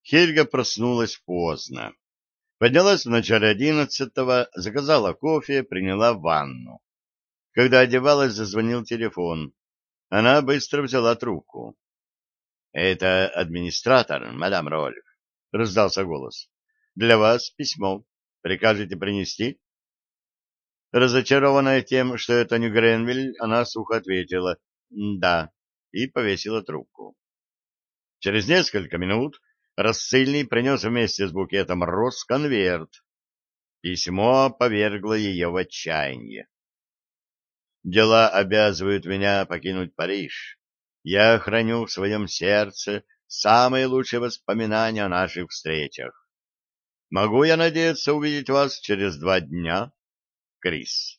Хельга проснулась поздно. Поднялась в начале 11-го, заказала кофе, приняла ванну. Когда одевалась, зазвонил телефон. Она быстро взяла трубку. — Это администратор, мадам Рольф, — раздался голос. — Для вас письмо. Прикажете принести? Разочарованная тем, что это не Гренвиль, она сухо ответила «да» и повесила трубку. Через несколько минут рассыльный принес вместе с букетом роз конверт. Письмо повергло ее в отчаяние. «Дела обязывают меня покинуть Париж. Я храню в своем сердце самые лучшие воспоминания о наших встречах. Могу я надеяться увидеть вас через 2 дня? Крис».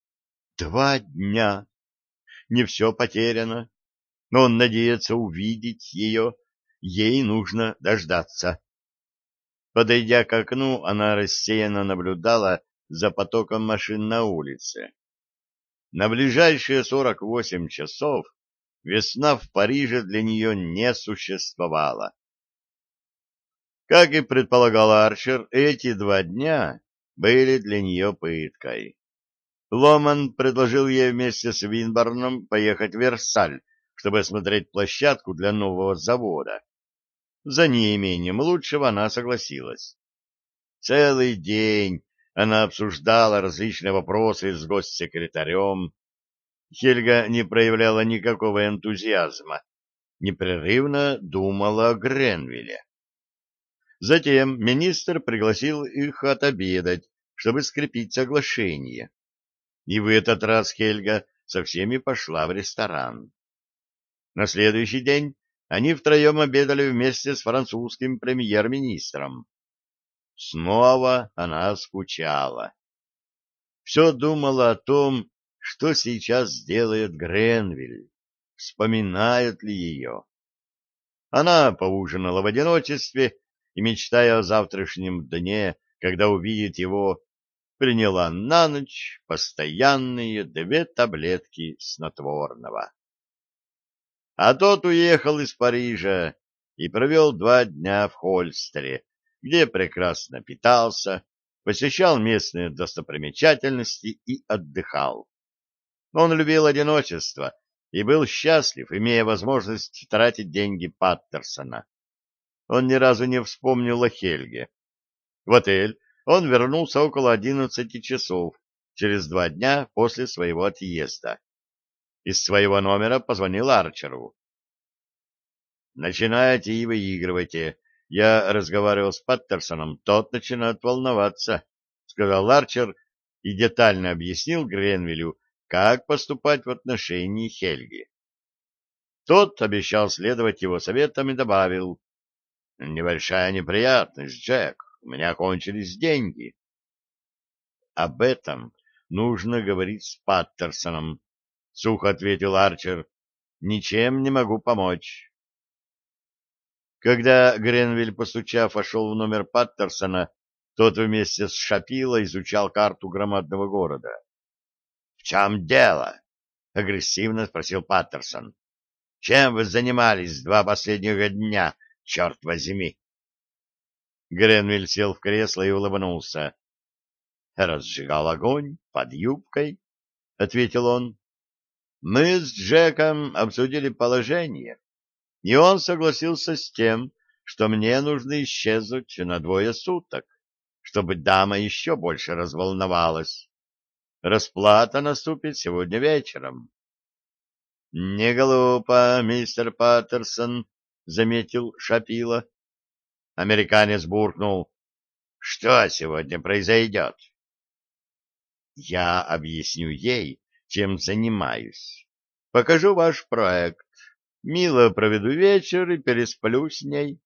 2 дня! Не все потеряно, но он надеется увидеть ее. Ей нужно дождаться. Подойдя к окну, она рассеянно наблюдала за потоком машин на улице. На ближайшие 48 часов весна в Париже для нее не существовала. Как и предполагал Арчер, эти 2 дня были для нее пыткой. Ломан предложил ей вместе с Винборном поехать в Версаль, чтобы осмотреть площадку для нового завода. За неимением лучшего она согласилась. Целый день она обсуждала различные вопросы с госсекретарем. Хельга не проявляла никакого энтузиазма, непрерывно думала о Гренвилле. Затем министр пригласил их отобедать, чтобы скрепить соглашение. И в этот раз Хельга со всеми пошла в ресторан. На следующий день они втроем обедали вместе с французским премьер-министром. Снова она скучала. Все думала о том, что сейчас сделает Гренвиль, вспоминают ли ее. Она поужинала в одиночестве и, мечтая о завтрашнем дне, когда увидит его, приняла на ночь постоянные 2 таблетки снотворного. А тот уехал из Парижа и провел 2 дня в Хольстере, где прекрасно питался, посещал местные достопримечательности и отдыхал. Он любил одиночество и был счастлив, имея возможность тратить деньги Паттерсона. Он ни разу не вспомнил о Хельге. В отель он вернулся около 11 часов, через 2 дня после своего отъезда. Из своего номера позвонил Арчеру. «Начинайте и выигрывайте. Я разговаривал с Паттерсоном, тот начинает волноваться», — сказал Арчер и детально объяснил Гренвиллю, как поступать в отношении Хельги. Тот обещал следовать его советам и добавил: «Небольшая неприятность, Джек. У меня кончились деньги». «Об этом нужно говорить с Паттерсоном», — сухо ответил Арчер. «Ничем не могу помочь». Когда Гренвиль, постучав, вошел в номер Паттерсона, тот вместе с Шапило изучал карту громадного города. — В чем дело? — агрессивно спросил Паттерсон. — Чем вы занимались 2 последних дня, черт возьми? Гренвиль сел в кресло и улыбнулся. — Разжигал огонь под юбкой, — ответил он. — Мы с Джеком обсудили положение, и он согласился с тем, что мне нужно исчезнуть на 2 суток, чтобы дама еще больше разволновалась. Расплата наступит сегодня вечером. — Не глупо, мистер Паттерсон, — заметил Шапило. Американец буркнул: — Что сегодня произойдет? — Я объясню ей, чем занимаюсь. Покажу ваш проект. Мило проведу вечер и пересплю с ней.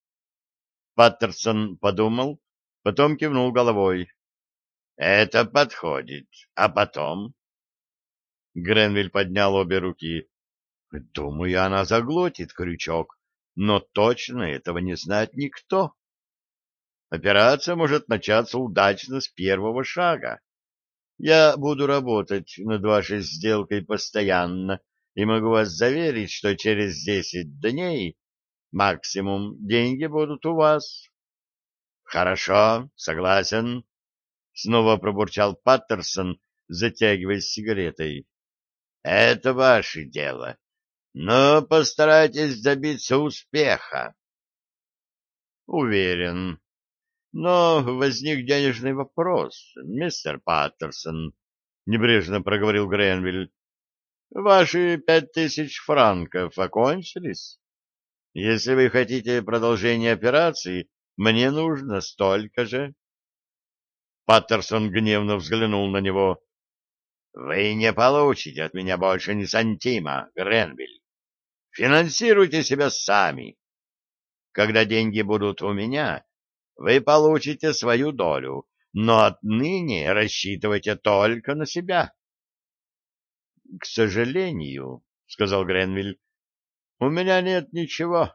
Паттерсон подумал, потом кивнул головой. — Это подходит. А потом? Гренвиль поднял обе руки. — Думаю, она заглотит крючок, но точно этого не знает никто. Операция может начаться удачно с первого шага. Я буду работать над вашей сделкой постоянно и могу вас заверить, что через 10 дней Максимум деньги будут у вас. Хорошо, согласен. Снова пробурчал Паттерсон, затягиваясь сигаретой. Это ваше дело. Но постарайтесь добиться успеха. Уверен. Но возник денежный вопрос, мистер Паттерсон, — небрежно проговорил Гренвилл. Ваши 5000 франков окончились? Если вы хотите продолжения операции, мне нужно столько же. Паттерсон гневно взглянул на него. — Вы не получите от меня больше ни сантима, Гренвилл. Финансируйте себя сами. Когда деньги будут у меня, вы получите свою долю, но отныне рассчитывайте только на себя. — К сожалению, — сказал Гренвилл, — у меня нет ничего.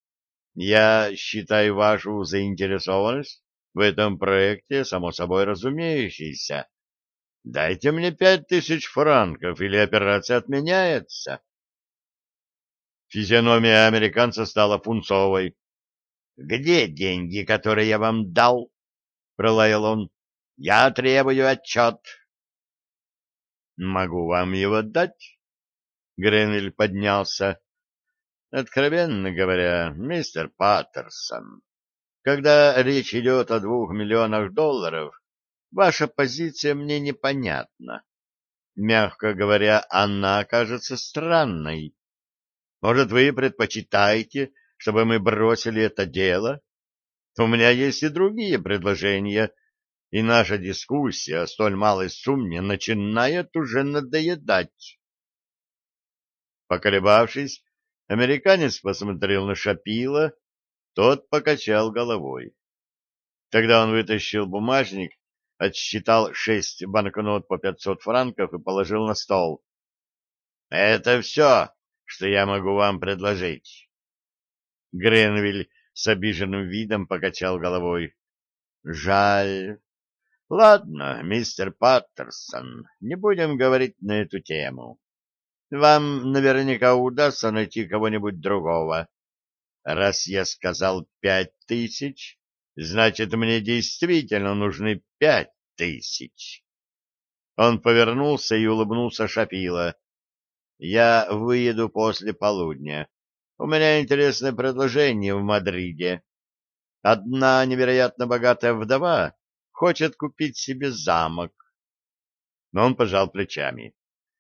Я считаю вашу заинтересованность в этом проекте само собой разумеющейся. Дайте мне 5000 франков, или операция отменяется. Физиономия американца стала пунцовой. — Где деньги, которые я вам дал? — пролаял он. — Я требую отчет. — Могу вам его дать? Гренвилл поднялся. — Откровенно говоря, мистер Паттерсон, когда речь идет о $2 миллионах, ваша позиция мне непонятна. Мягко говоря, она кажется странной. Может, вы предпочитаете, чтобы мы бросили это дело? У меня есть и другие предложения, и наша дискуссия о столь малой сумме начинает уже надоедать. Поколебавшись, американец посмотрел на Шапила, тот покачал головой. Тогда он вытащил бумажник, отсчитал 6 банкнот по 500 франков и положил на стол. — Это все, что я могу вам предложить. Гренвилл с обиженным видом покачал головой. — Жаль. Ладно, мистер Паттерсон, не будем говорить на эту тему. Вам наверняка удастся найти кого-нибудь другого. Раз я сказал 5000, значит, мне действительно нужны 5000. Он повернулся и улыбнулся Шапила. Я выеду после полудня. У меня интересное предложение в Мадриде. Одна невероятно богатая вдова хочет купить себе замок. Но он пожал плечами.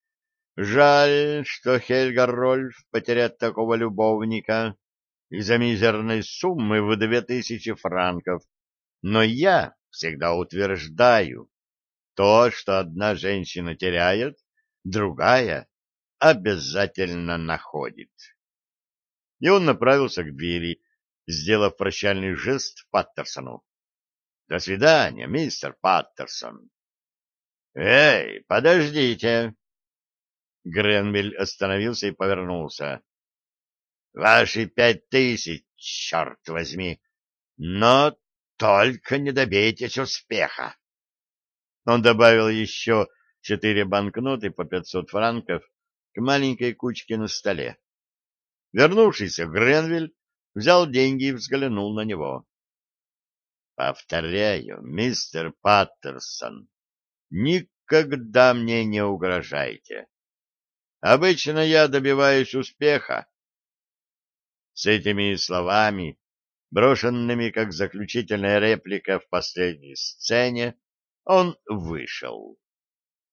Жаль, что Хельга Рольф потеряет такого любовника из-за мизерной суммы в 2000 франков. Но я всегда утверждаю, то, что одна женщина теряет, другая обязательно находит. И он направился к двери, сделав прощальный жест Паттерсону. — До свидания, мистер Паттерсон. — Эй, подождите! Гренвилл остановился и повернулся. — Ваши 5000, черт возьми! Но только не добейтесь успеха! Он добавил еще 4 банкноты по 500 франков к маленькой кучке на столе. Вернувшийся Гренвилл взял деньги и взглянул на него. — Повторяю, мистер Паттерсон, никогда мне не угрожайте. Обычно я добиваюсь успеха. С этими словами, брошенными как заключительная реплика в последней сцене, он вышел.